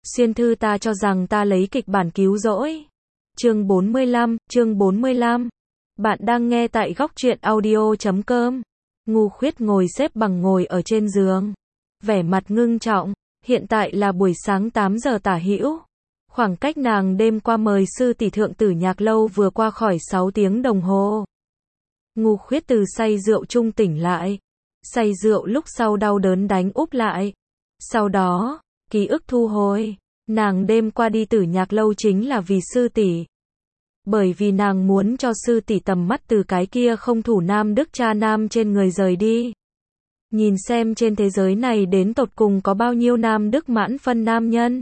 Xuyên thư ta cho rằng ta lấy kịch bản cứu rỗi. Chương 45. Bạn đang nghe tại góc truyện audio.com. Ngu Khuyết ngồi xếp bằng ngồi ở trên giường. Vẻ mặt ngưng trọng, hiện tại là buổi sáng 8 giờ tả hữu. Khoảng cách nàng đêm qua mời sư tỷ thượng tử nhạc lâu vừa qua khỏi 6 tiếng đồng hồ. Ngu Khuyết từ say rượu trung tỉnh lại. Say rượu lúc sau đau đớn đánh úp lại. Sau đó, ký ức thu hồi. Nàng đêm qua đi tử nhạc lâu chính là vì sư tỷ. Bởi vì nàng muốn cho sư tỷ tầm mắt từ cái kia không thủ nam đức cha nam trên người rời đi. Nhìn xem trên thế giới này đến tột cùng có bao nhiêu nam đức mãn phân nam nhân.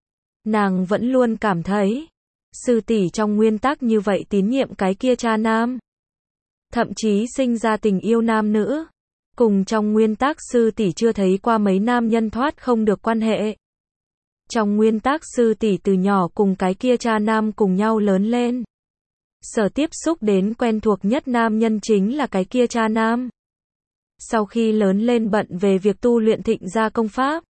Nàng vẫn luôn cảm thấy, sư tỷ trong nguyên tắc như vậy tín nhiệm cái kia cha nam. Thậm chí sinh ra tình yêu nam nữ. Cùng trong nguyên tắc sư tỷ chưa thấy qua mấy nam nhân thoát không được quan hệ. Trong nguyên tắc sư tỷ từ nhỏ cùng cái kia cha nam cùng nhau lớn lên. Sở tiếp xúc đến quen thuộc nhất nam nhân chính là cái kia cha nam. Sau khi lớn lên bận về việc tu luyện thịnh gia công pháp.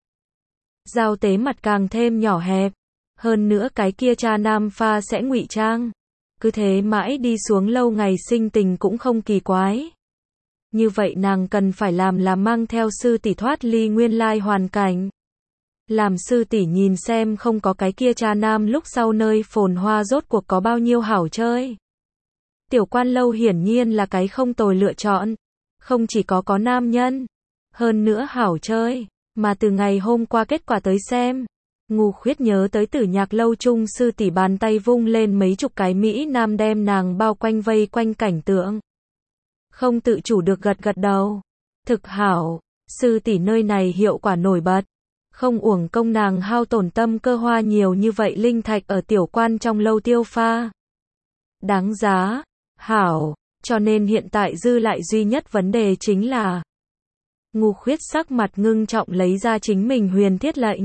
Giao tế mặt càng thêm nhỏ hẹp. Hơn nữa cái kia cha nam pha sẽ ngụy trang. Cứ thế mãi đi xuống lâu ngày sinh tình cũng không kỳ quái. Như vậy nàng cần phải làm là mang theo sư tỷ thoát ly nguyên lai hoàn cảnh. Làm sư tỷ nhìn xem không có cái kia cha nam lúc sau nơi phồn hoa rốt cuộc có bao nhiêu hảo chơi. Tiểu quan lâu hiển nhiên là cái không tồi lựa chọn. Không chỉ có nam nhân. Hơn nữa hảo chơi. Mà từ ngày hôm qua kết quả tới xem. Ngu Khuyết nhớ tới tử nhạc lâu chung sư tỷ bàn tay vung lên mấy chục cái Mỹ nam đem nàng bao quanh vây quanh cảnh tượng. Không tự chủ được gật đầu. Thực hảo. Sư tỷ nơi này hiệu quả nổi bật. Không uổng công nàng hao tổn tâm cơ hoa nhiều như vậy linh thạch ở tiểu quan trong lâu tiêu pha. Đáng giá. Hảo. Cho nên hiện tại dư lại duy nhất vấn đề chính là. Ngu Khuyết sắc mặt ngưng trọng lấy ra chính mình huyền thiết lệnh.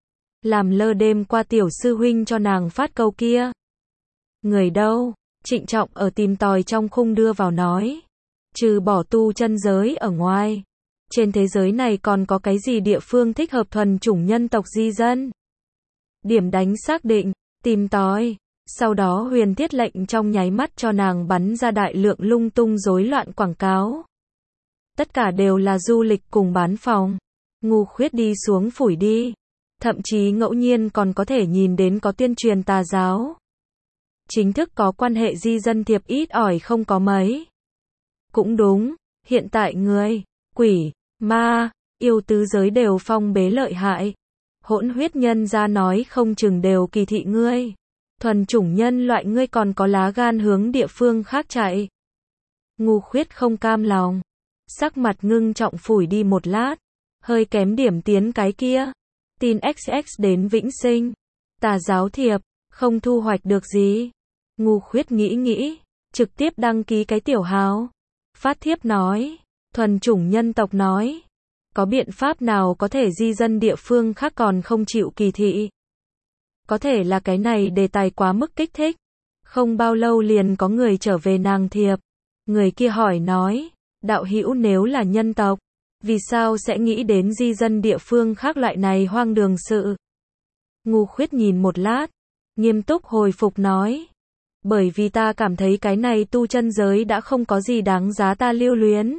Làm lơ đêm qua tiểu sư huynh cho nàng phát câu kia. Người đâu? Trịnh trọng ở tìm tòi trong khung đưa vào nói. Trừ bỏ tu chân giới ở ngoài. Trên thế giới này còn có cái gì địa phương thích hợp thuần chủng nhân tộc di dân? Điểm đánh xác định, tìm tòi. Sau đó huyền thiết lệnh trong nháy mắt cho nàng bắn ra đại lượng lung tung rối loạn quảng cáo. Tất cả đều là du lịch cùng bán phòng. Ngu Khuyết đi xuống phủi đi. Thậm chí ngẫu nhiên còn có thể nhìn đến có tuyên truyền tà giáo. Chính thức có quan hệ di dân thiệp ít ỏi không có mấy. Cũng đúng, hiện tại người, quỷ, ma, yêu tứ giới đều phong bế lợi hại. Hỗn huyết nhân ra nói không chừng đều kỳ thị ngươi. Thuần chủng nhân loại ngươi còn có lá gan hướng địa phương khác chạy. Ngu Khuyết không cam lòng. Sắc mặt ngưng trọng phủi đi một lát. Hơi kém điểm tiến cái kia. Tin XX đến vĩnh sinh. Tà giáo thiệp, không thu hoạch được gì. Ngu Khuyết nghĩ. Trực tiếp đăng ký cái tiểu hào. Phát thiếp nói. Thuần chủng nhân tộc nói. Có biện pháp nào có thể di dân địa phương khác còn không chịu kỳ thị? Có thể là cái này đề tài quá mức kích thích. Không bao lâu liền có người trở về nàng thiệp. Người kia hỏi nói. Đạo hữu nếu là nhân tộc. Vì sao sẽ nghĩ đến di dân địa phương khác loại này hoang đường sự? Ngu Khuyết nhìn một lát. Nghiêm túc hồi phục nói. Bởi vì ta cảm thấy cái này tu chân giới đã không có gì đáng giá ta lưu luyến.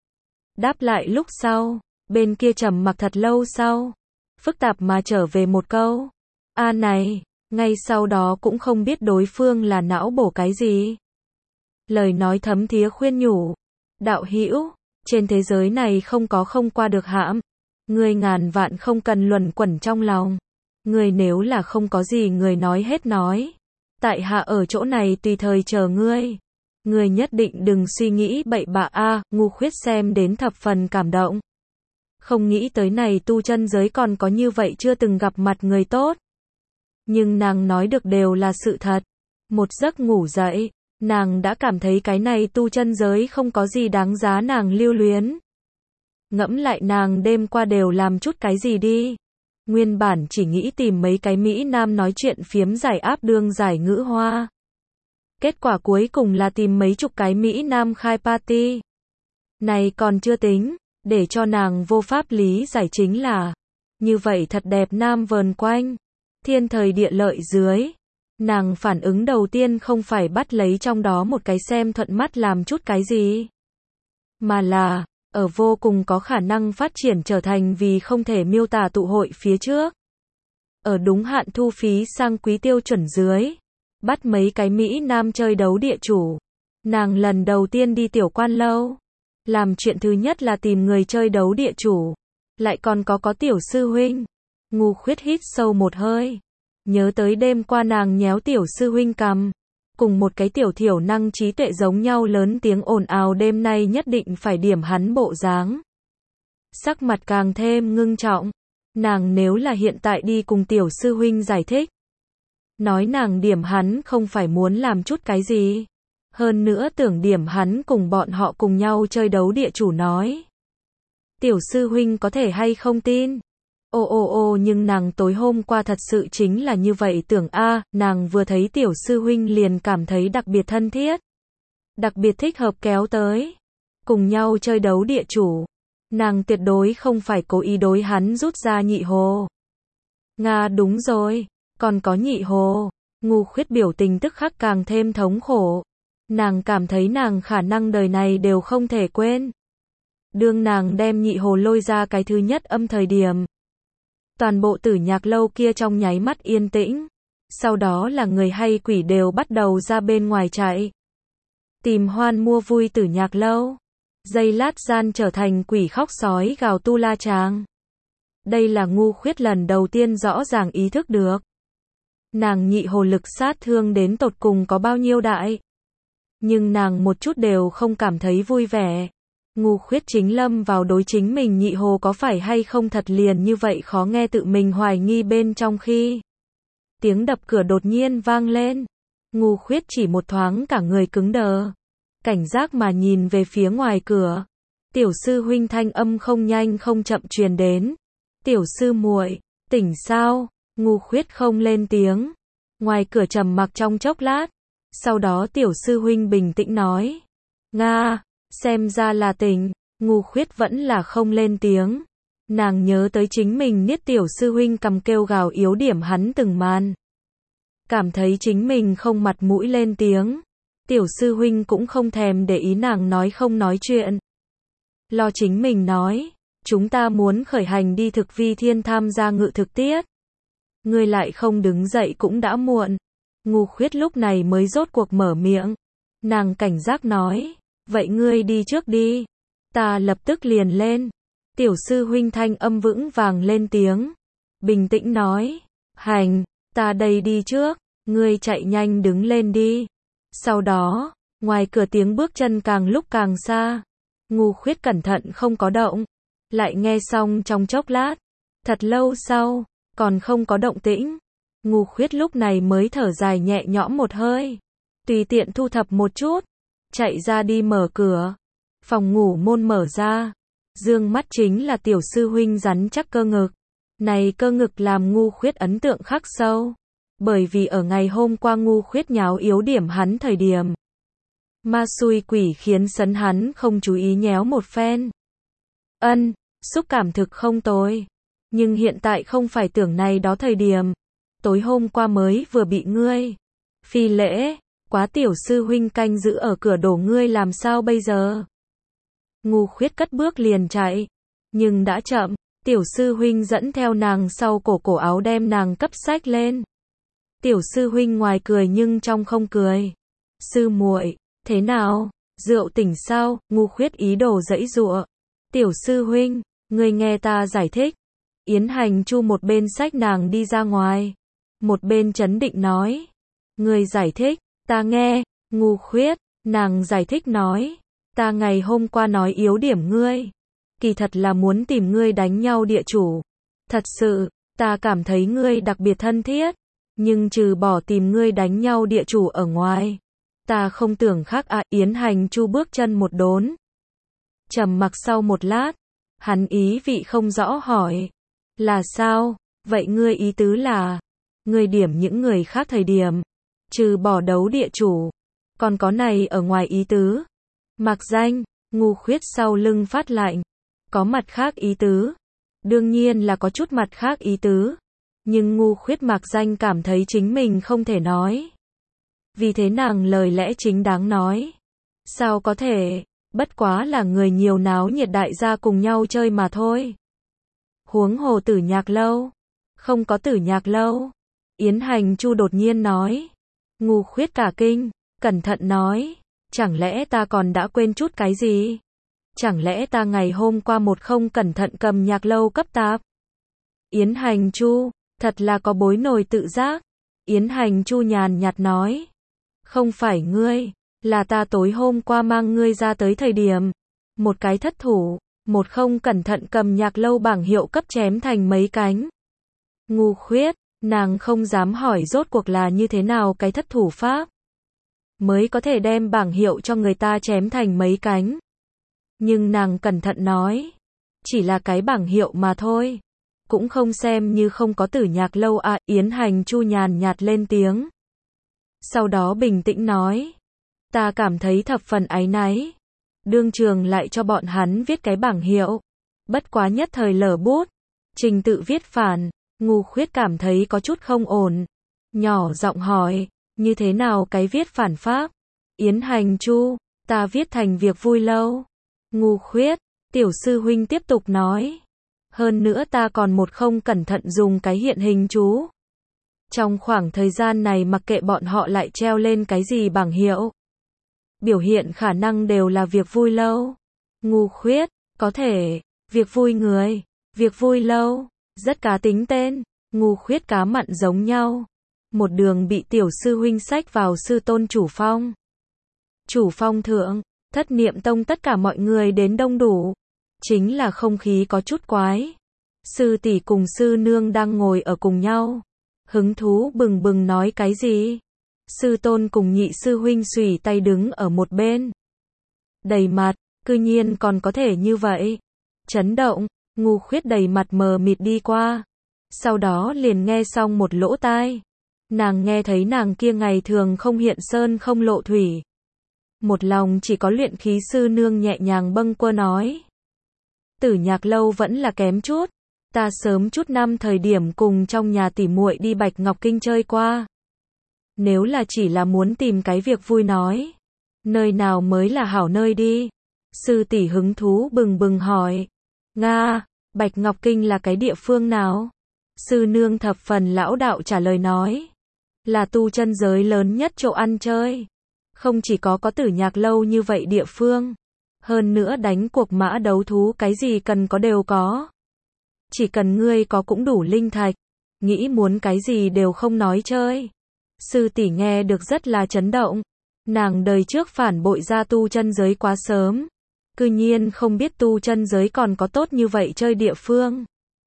Đáp lại lúc sau. Bên kia trầm mặc thật lâu sau. Phức tạp mà trở về một câu. A này. Ngay sau đó cũng không biết đối phương là não bổ cái gì. Lời nói thấm thía khuyên nhủ. Đạo hữu. Trên thế giới này không qua được hãm. Người ngàn vạn không cần luẩn quẩn trong lòng. Người nếu là không có gì người nói hết nói. Tại hạ ở chỗ này tùy thời chờ ngươi. Người nhất định đừng suy nghĩ bậy bạ a. Ngu Khuyết xem đến thập phần cảm động. Không nghĩ tới này tu chân giới còn có như vậy chưa từng gặp mặt người tốt. Nhưng nàng nói được đều là sự thật. Một giấc ngủ dậy. Nàng đã cảm thấy cái này tu chân giới không có gì đáng giá nàng lưu luyến. Ngẫm lại nàng đêm qua đều làm chút cái gì đi. Nguyên bản chỉ nghĩ tìm mấy cái Mỹ Nam nói chuyện phiếm giải áp đương giải ngữ hoa. Kết quả cuối cùng là tìm mấy chục cái Mỹ Nam khai party. Này còn chưa tính, để cho nàng vô pháp lý giải chính là. Như vậy thật đẹp nam vờn quanh. Thiên thời địa lợi dưới, nàng phản ứng đầu tiên không phải bắt lấy trong đó một cái xem thuận mắt làm chút cái gì, mà là, ở vô cùng có khả năng phát triển trở thành vì không thể miêu tả tụ hội phía trước. Ở đúng hạn thu phí sang quý tiêu chuẩn dưới, bắt mấy cái Mỹ Nam chơi đấu địa chủ. Nàng lần đầu tiên đi tiểu quan lâu, làm chuyện thứ nhất là tìm người chơi đấu địa chủ, lại còn có tiểu sư huynh. Ngu Khuyết hít sâu một hơi, nhớ tới đêm qua nàng nhéo tiểu sư huynh cằm, cùng một cái tiểu thiểu năng trí tuệ giống nhau lớn tiếng ồn ào đêm nay nhất định phải điểm hắn bộ dáng. Sắc mặt càng thêm ngưng trọng, nàng nếu là hiện tại đi cùng tiểu sư huynh giải thích, nói nàng điểm hắn không phải muốn làm chút cái gì, hơn nữa tưởng điểm hắn cùng bọn họ cùng nhau chơi đấu địa chủ nói. Tiểu sư huynh có thể hay không tin? Nhưng nàng tối hôm qua thật sự chính là như vậy tưởng nàng vừa thấy tiểu sư huynh liền cảm thấy đặc biệt thân thiết, đặc biệt thích hợp kéo tới, cùng nhau chơi đấu địa chủ. Nàng tuyệt đối không phải cố ý đối hắn rút ra nhị hồ. Nga đúng rồi, còn có nhị hồ. Ngu Khuyết biểu tình tức khắc càng thêm thống khổ. Nàng cảm thấy nàng khả năng đời này đều không thể quên. Đương nàng đem nhị hồ lôi ra cái thứ nhất âm thời điểm, toàn bộ Tử Nhạc lâu kia trong nháy mắt yên tĩnh. Sau đó là người hay quỷ đều bắt đầu ra bên ngoài chạy, tìm hoan mua vui Tử Nhạc lâu. Giây lát gian trở thành quỷ khóc sói gào tu la tràng. Đây là Ngu Khuyết lần đầu tiên rõ ràng ý thức được. Nàng nhị hồ lực sát thương đến tột cùng có bao nhiêu đại. Nhưng nàng một chút đều không cảm thấy vui vẻ. Ngu Khuyết chính lâm vào đối chính mình nhị hồ có phải hay không thật liền như vậy khó nghe tự mình hoài nghi bên trong khi tiếng đập cửa đột nhiên vang lên. Ngu Khuyết chỉ một thoáng cả người cứng đờ, cảnh giác mà nhìn về phía ngoài cửa. Tiểu sư huynh thanh âm không nhanh không chậm truyền đến. Tiểu sư muội, tỉnh sao? Ngu Khuyết không lên tiếng. Ngoài cửa trầm mặc trong chốc lát. Sau đó tiểu sư huynh bình tĩnh nói. Nga, xem ra là tỉnh. Ngu Khuyết vẫn là không lên tiếng. Nàng nhớ tới chính mình niết tiểu sư huynh cầm kêu gào yếu điểm hắn từng màn. Cảm thấy chính mình không mặt mũi lên tiếng. Tiểu sư huynh cũng không thèm để ý nàng nói không nói chuyện. Lo chính mình nói, chúng ta muốn khởi hành đi thực vi thiên tham gia ngự thực tiết. Ngươi lại không đứng dậy cũng đã muộn. Ngu Khuyết lúc này mới rốt cuộc mở miệng. Nàng cảnh giác nói, vậy ngươi đi trước đi. Ta lập tức liền lên. Tiểu sư huynh thanh âm vững vàng lên tiếng. Bình tĩnh nói, hành, ta đây đi trước, ngươi chạy nhanh đứng lên đi. Sau đó, ngoài cửa tiếng bước chân càng lúc càng xa. Ngu Khuyết cẩn thận không có động. Lại nghe xong trong chốc lát. Thật lâu sau, còn không có động tĩnh. Ngu Khuyết lúc này mới thở dài nhẹ nhõm một hơi. Tùy tiện thu thập một chút. Chạy ra đi mở cửa. Phòng ngủ môn mở ra. Dương mắt chính là tiểu sư huynh rắn chắc cơ ngực. Này cơ ngực làm Ngu Khuyết ấn tượng khắc sâu. Bởi vì ở ngày hôm qua Ngu Khuyết nháo yếu điểm hắn thời điểm. Ma xui quỷ khiến sấn hắn không chú ý nhéo một phen. Xúc cảm thực không tồi. Nhưng hiện tại không phải tưởng này đó thời điểm. Tối hôm qua mới vừa bị ngươi phi lễ, quá tiểu sư huynh canh giữ ở cửa đổ ngươi làm sao bây giờ? Ngu Khuyết cất bước liền chạy. Nhưng đã chậm, tiểu sư huynh dẫn theo nàng sau cổ áo đem nàng cấp xách lên. Tiểu sư huynh ngoài cười nhưng trong không cười. Sư muội, thế nào? Rượu tỉnh sao? Ngu Khuyết ý đồ giãy giụa. Tiểu sư huynh, ngươi nghe ta giải thích. Yến Hành Chu một bên xách nàng đi ra ngoài, một bên trấn định nói. Ngươi giải thích, ta nghe. Ngu Khuyết, nàng giải thích nói. Ta ngày hôm qua nói yếu điểm ngươi. Kỳ thật là muốn tìm ngươi đánh nhau địa chủ. Thật sự, ta cảm thấy ngươi đặc biệt thân thiết. Nhưng trừ bỏ tìm ngươi đánh nhau địa chủ ở ngoài, ta không tưởng khác Yến Hành Chu bước chân một đốn. Trầm mặc sau một lát, hắn ý vị không rõ hỏi. Là sao? Vậy ngươi ý tứ là, ngươi điểm những người khác thời điểm, trừ bỏ đấu địa chủ, còn có này ở ngoài ý tứ. Mặc danh, Ngu Khuyết sau lưng phát lạnh. Có mặt khác ý tứ. Đương nhiên là có chút mặt khác ý tứ. Nhưng ngu khuyết mạc danh cảm thấy chính mình không thể nói. Vì thế nàng lời lẽ chính đáng nói. Sao có thể, bất quá là người nhiều náo nhiệt đại gia cùng nhau chơi mà thôi. Huống hồ Tử Nhạc Lâu. Không có Tử Nhạc Lâu. Yến Hành Chu đột nhiên nói. Ngu khuyết cả kinh, cẩn thận nói. Chẳng lẽ ta còn đã quên chút cái gì? Chẳng lẽ ta ngày hôm qua một không cẩn thận cầm Nhạc Lâu cấp tạp? Yến Hành Chu, thật là có bối nổi tự giác. Yến Hành Chu nhàn nhạt nói. Không phải ngươi, là ta tối hôm qua mang ngươi ra tới thời điểm. Một cái thất thủ, một không cẩn thận cầm Nhạc Lâu bảng hiệu cấp chém thành mấy cánh. Ngu khuyết, nàng không dám hỏi rốt cuộc là như thế nào cái thất thủ pháp. Mới có thể đem bảng hiệu cho người ta chém thành mấy cánh. Nhưng nàng cẩn thận nói. Chỉ là cái bảng hiệu mà thôi. Cũng không xem như không có Tử Nhạc Lâu à. Yến Hành Chu nhàn nhạt lên tiếng. Sau đó bình tĩnh nói. Ta cảm thấy thập phần áy náy. Đương trường lại cho bọn hắn viết cái bảng hiệu. Bất quá nhất thời lở bút. Trình tự viết phản. Ngu khuyết cảm thấy có chút không ổn. Nhỏ giọng hỏi. Như thế nào cái viết phản pháp? Yến Hành Chu. Ta viết thành việc vui lâu. Ngu khuyết. Tiểu sư huynh tiếp tục nói. Hơn nữa ta còn một không cẩn thận dùng cái hiện hình chú. Trong khoảng thời gian này mặc kệ bọn họ lại treo lên cái gì bảng hiệu. Biểu hiện khả năng đều là việc vui lâu. Ngu khuyết, có thể, việc vui người, việc vui lâu, rất cá tính tên, ngu khuyết cá mặn giống nhau. Một đường bị tiểu sư huynh xách vào sư tôn chủ phong. Chủ phong thượng, Thất Niệm Tông tất cả mọi người đến đông đủ. Chính là không khí có chút quái. Sư tỷ cùng sư nương đang ngồi ở cùng nhau. Hứng thú bừng bừng nói cái gì? Sư tôn cùng nhị sư huynh xùy tay đứng ở một bên. Đầy mặt, cư nhiên còn có thể như vậy. Chấn động, ngu khuyết đầy mặt mờ mịt đi qua. Sau đó liền nghe xong một lỗ tai. Nàng nghe thấy nàng kia ngày thường không hiện sơn không lộ thủy. Một lòng chỉ có luyện khí sư nương nhẹ nhàng bâng quơ nói. Tử Nhạc Lâu vẫn là kém chút. Ta sớm chút năm thời điểm cùng trong nhà tỉ muội đi Bạch Ngọc Kinh chơi qua. Nếu là chỉ là muốn tìm cái việc vui nói. Nơi nào mới là hảo nơi đi? Sư tỷ hứng thú bừng bừng hỏi. Nga, Bạch Ngọc Kinh là cái địa phương nào? Sư nương thập phần lão đạo trả lời nói. Là tu chân giới lớn nhất chỗ ăn chơi. Không chỉ có Tử Nhạc Lâu như vậy địa phương. Hơn nữa đánh cuộc mã đấu thú cái gì cần có đều có. Chỉ cần ngươi có cũng đủ linh thạch. Nghĩ muốn cái gì đều không nói chơi. Sư tỷ nghe được rất là chấn động. Nàng đời trước phản bội ra tu chân giới quá sớm. Cư nhiên không biết tu chân giới còn có tốt như vậy chơi địa phương.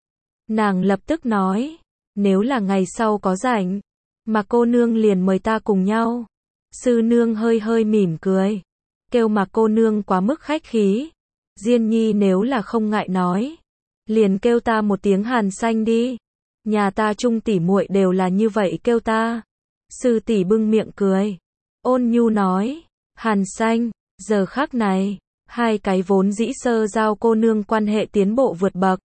Nàng lập tức nói. Nếu là ngày sau có rảnh. Mà cô nương liền mời ta cùng nhau. Sư nương hơi hơi mỉm cười. Kêu mà cô nương quá mức khách khí. Diên nhi nếu là không ngại nói. Liền kêu ta một tiếng Hàn Xanh đi. Nhà ta chung tỷ muội đều là như vậy kêu ta. Sư tỷ bưng miệng cười. Ôn nhu nói. Hàn Xanh, giờ khắc này. Hai cái vốn dĩ sơ giao cô nương quan hệ tiến bộ vượt bậc.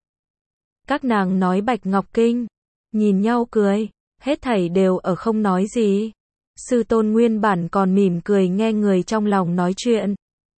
Các nàng nói Bạch Ngọc Kinh. Nhìn nhau cười. Hết thảy đều ở không nói gì. Sư tôn nguyên bản còn mỉm cười nghe người trong lòng nói chuyện.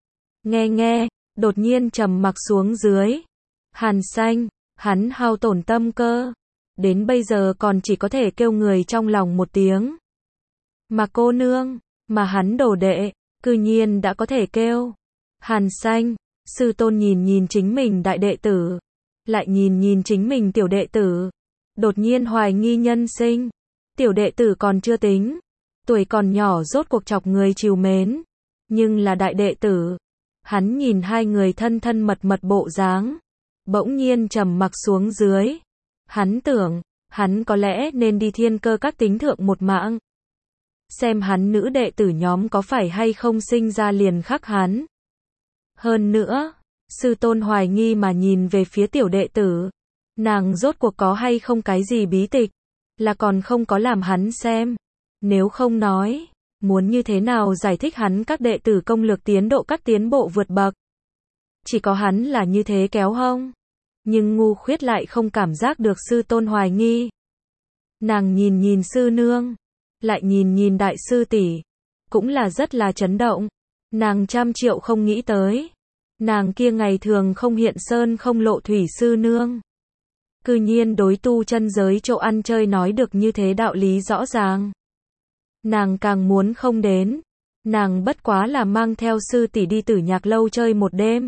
Nghe, đột nhiên trầm mặc xuống dưới. Hàn Xanh, hắn hao tổn tâm cơ. Đến bây giờ còn chỉ có thể kêu người trong lòng một tiếng. Mà cô nương, mà hắn đồ đệ, cư nhiên đã có thể kêu. Hàn Xanh, sư tôn nhìn chính mình đại đệ tử. Lại nhìn chính mình tiểu đệ tử. Đột nhiên hoài nghi nhân sinh. Tiểu đệ tử còn chưa tính. Tuổi còn nhỏ rốt cuộc chọc người trìu mến. Nhưng là đại đệ tử. Hắn nhìn hai người thân thân mật bộ dáng. Bỗng nhiên trầm mặc xuống dưới. Hắn tưởng, hắn có lẽ nên đi Thiên Cơ Các tính thượng một mạng. Xem hắn nữ đệ tử nhóm có phải hay không sinh ra liền khắc hắn. Hơn nữa, sư tôn hoài nghi mà nhìn về phía tiểu đệ tử. Nàng rốt cuộc có hay không cái gì bí tịch. Là còn không có làm hắn xem. Nếu không nói, muốn như thế nào giải thích hắn các đệ tử công lược tiến độ các tiến bộ vượt bậc. Chỉ có hắn là như thế kéo hông. Nhưng ngu khuyết lại không cảm giác được sư tôn hoài nghi. Nàng nhìn nhìn sư nương, lại nhìn nhìn đại sư tỷ, cũng là rất là chấn động. Nàng trăm triệu không nghĩ tới, nàng kia ngày thường không hiện sơn không lộ thủy sư nương, cư nhiên đối tu chân giới chỗ ăn chơi nói được như thế đạo lý rõ ràng. Nàng càng muốn không đến, nàng bất quá là mang theo sư tỷ đi Tử Nhạc lâu chơi một đêm.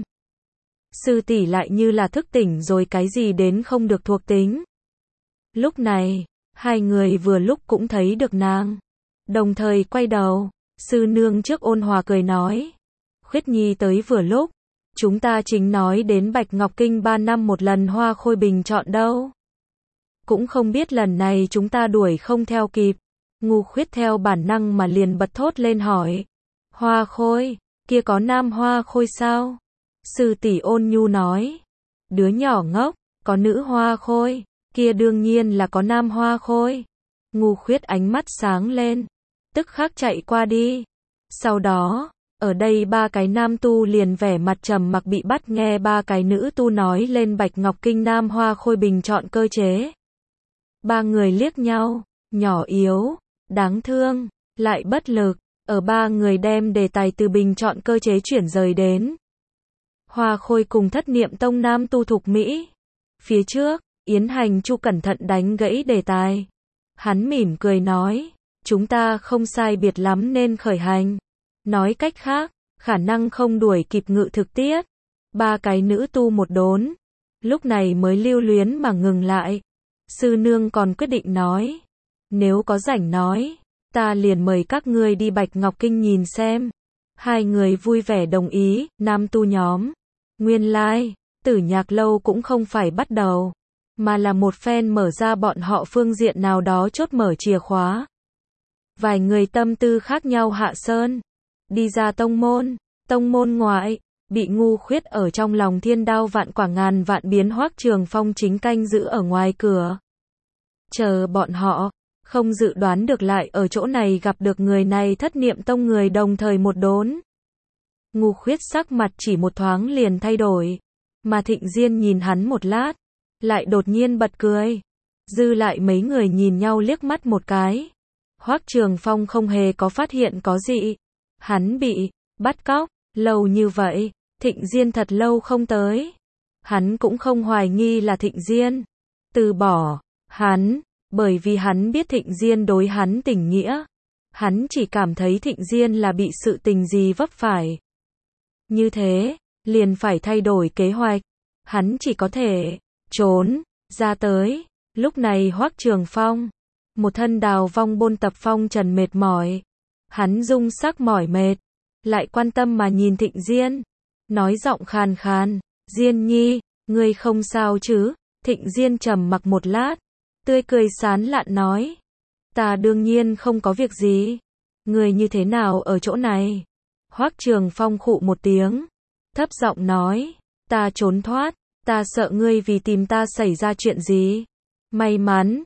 Sư tỷ lại như là thức tỉnh rồi cái gì đến không được thuộc tính. Lúc này, hai người vừa lúc cũng thấy được nàng, đồng thời quay đầu, sư nương trước ôn hòa cười nói, Khuyết Nhi tới vừa lúc, chúng ta chính nói đến Bạch Ngọc Kinh 3 năm một lần Hoa Khôi bình chọn đâu. Cũng không biết lần này chúng ta đuổi không theo kịp. Ngu Khuyết theo bản năng mà liền bật thốt lên hỏi, Hoa Khôi, kia có nam Hoa Khôi sao? Sư tỷ ôn nhu nói, đứa nhỏ ngốc, có nữ Hoa Khôi, kia đương nhiên là có nam Hoa Khôi. Ngu Khuyết ánh mắt sáng lên, tức khắc chạy qua đi. Sau đó, ở đây ba cái nam tu liền vẻ mặt trầm mặc bị bắt nghe ba cái nữ tu nói lên Bạch Ngọc Kinh nam Hoa Khôi bình chọn cơ chế. Ba người liếc nhau, nhỏ yếu, đáng thương, lại bất lực, ở ba người đem đề tài từ bình chọn cơ chế chuyển rời đến Hoa Khôi cùng Thất Niệm Tông nam tu thục Mỹ. Phía trước, Yến Hành Chu cẩn thận đánh gãy đề tài. Hắn mỉm cười nói, chúng ta không sai biệt lắm nên khởi hành. Nói cách khác, khả năng không đuổi kịp ngự thực tiết. Ba cái nữ tu một đốn, lúc này mới lưu luyến mà ngừng lại. Sư nương còn quyết định nói, nếu có rảnh nói, ta liền mời các ngươi đi Bạch Ngọc Kinh nhìn xem. Hai người vui vẻ đồng ý, nam tu nhóm. Nguyên lai, Tử Nhạc lâu cũng không phải bắt đầu, mà là một phen mở ra bọn họ phương diện nào đó chốt mở chìa khóa. Vài người tâm tư khác nhau hạ sơn, đi ra tông môn ngoại, bị Ngu Khuyết ở trong lòng thiên đao vạn quả ngàn vạn biến Hoắc Trường Phong chính canh giữ ở ngoài cửa. Chờ bọn họ, không dự đoán được lại ở chỗ này gặp được người này Thất Niệm Tông người đồng thời một đốn. Ngu Khuyết sắc mặt chỉ một thoáng liền thay đổi, mà Thịnh Diên nhìn hắn một lát, lại đột nhiên bật cười. Dư lại mấy người nhìn nhau liếc mắt một cái. Hoắc Trường Phong không hề có phát hiện có gì. Hắn bị bắt cóc lâu như vậy, Thịnh Diên thật lâu không tới. Hắn cũng không hoài nghi là Thịnh Diên từ bỏ hắn, bởi vì hắn biết Thịnh Diên đối hắn tình nghĩa. Hắn chỉ cảm thấy Thịnh Diên là bị sự tình gì vấp phải. Như thế, liền phải thay đổi kế hoạch. Hắn chỉ có thể trốn ra tới. Lúc này Hoắc Trường Phong, một thân đào vong bôn tập phong trần mệt mỏi. Hắn dung sắc mỏi mệt, lại quan tâm mà nhìn Thịnh Diên, nói giọng khàn khàn, Diên nhi, ngươi không sao chứ? Thịnh Diên trầm mặc một lát, tươi cười sán lạn nói, ta đương nhiên không có việc gì. Ngươi như thế nào ở chỗ này? Hoắc Trường Phong khụ một tiếng, thấp giọng nói, ta trốn thoát, ta sợ ngươi vì tìm ta xảy ra chuyện gì. May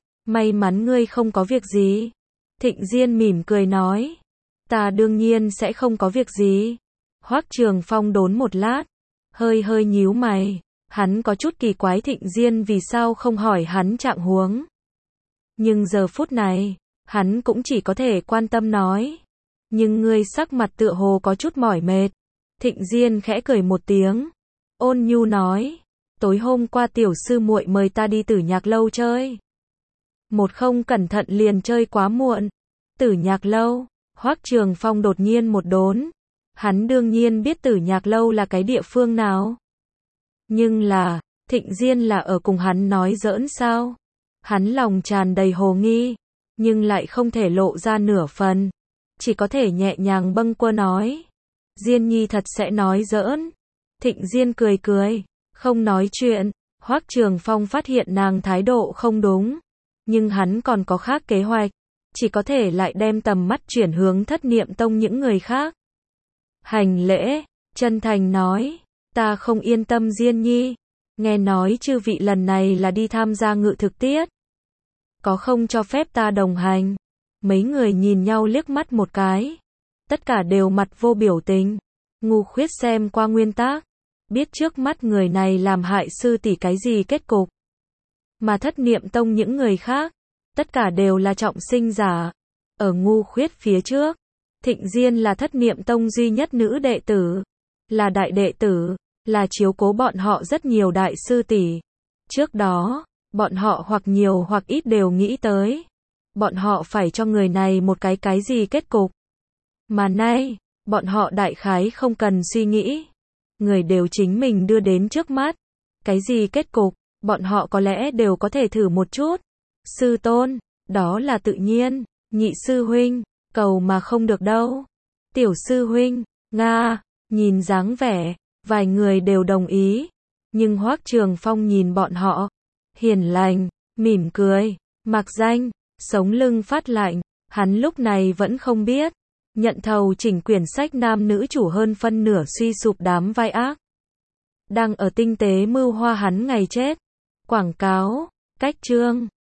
mắn ngươi không có việc gì. Thịnh Diên mỉm cười nói, ta đương nhiên sẽ không có việc gì. Hoắc Trường Phong đốn một lát, hơi nhíu mày, hắn có chút kỳ quái Thịnh Diên vì sao không hỏi hắn trạng huống. Nhưng giờ phút này, hắn cũng chỉ có thể quan tâm nói, nhưng ngươi sắc mặt tựa hồ có chút mỏi mệt. Thịnh Diên khẽ cười một tiếng, ôn nhu nói, tối hôm qua tiểu sư muội mời ta đi Tử Nhạc lâu chơi. Một không cẩn thận liền chơi quá muộn. Tử Nhạc lâu, Hoắc Trường Phong đột nhiên một đốn. Hắn đương nhiên biết Tử Nhạc lâu là cái địa phương nào. Nhưng là, Thịnh Diên là ở cùng hắn nói giỡn sao? Hắn lòng tràn đầy hồ nghi, nhưng lại không thể lộ ra nửa phần. Chỉ có thể nhẹ nhàng bâng quơ nói, Diên nhi thật sẽ nói giỡn. Thịnh Diên cười cười, không nói chuyện. Hoắc Trường Phong phát hiện nàng thái độ không đúng, nhưng hắn còn có khác kế hoạch, chỉ có thể lại đem tầm mắt chuyển hướng Thất Niệm Tông những người khác. Hành lễ, chân thành nói, ta không yên tâm Diên nhi, nghe nói chư vị lần này là đi tham gia ngự thực tiết, có không cho phép ta đồng hành? Mấy người nhìn nhau liếc mắt một cái, tất cả đều mặt vô biểu tình. Ngu Khuyết xem qua nguyên tắc, biết trước mắt người này làm hại sư tỷ cái gì kết cục. Mà Thất Niệm Tông những người khác, tất cả đều là trọng sinh giả. Ở Ngu Khuyết phía trước, Thịnh Diên là Thất Niệm Tông duy nhất nữ đệ tử, là đại đệ tử, là chiếu cố bọn họ rất nhiều đại sư tỷ. Trước đó, bọn họ hoặc nhiều hoặc ít đều nghĩ tới, bọn họ phải cho người này một cái gì kết cục. Mà nay, bọn họ đại khái không cần suy nghĩ, người đều chính mình đưa đến trước mắt. Cái gì kết cục, bọn họ có lẽ đều có thể thử một chút. Sư tôn, đó là tự nhiên. Nhị sư huynh, cầu mà không được đâu. Tiểu sư huynh, Nga, nhìn dáng vẻ, vài người đều đồng ý. Nhưng Hoắc Trường Phong nhìn bọn họ, hiền lành, mỉm cười, mặc danh, sống lưng phát lạnh, hắn lúc này vẫn không biết. Nhận thầu chỉnh quyển sách nam nữ chủ hơn phân nửa suy sụp đám vai ác. Đang ở tinh tế mưu hoa hắn ngày chết. Quảng cáo, cách chương.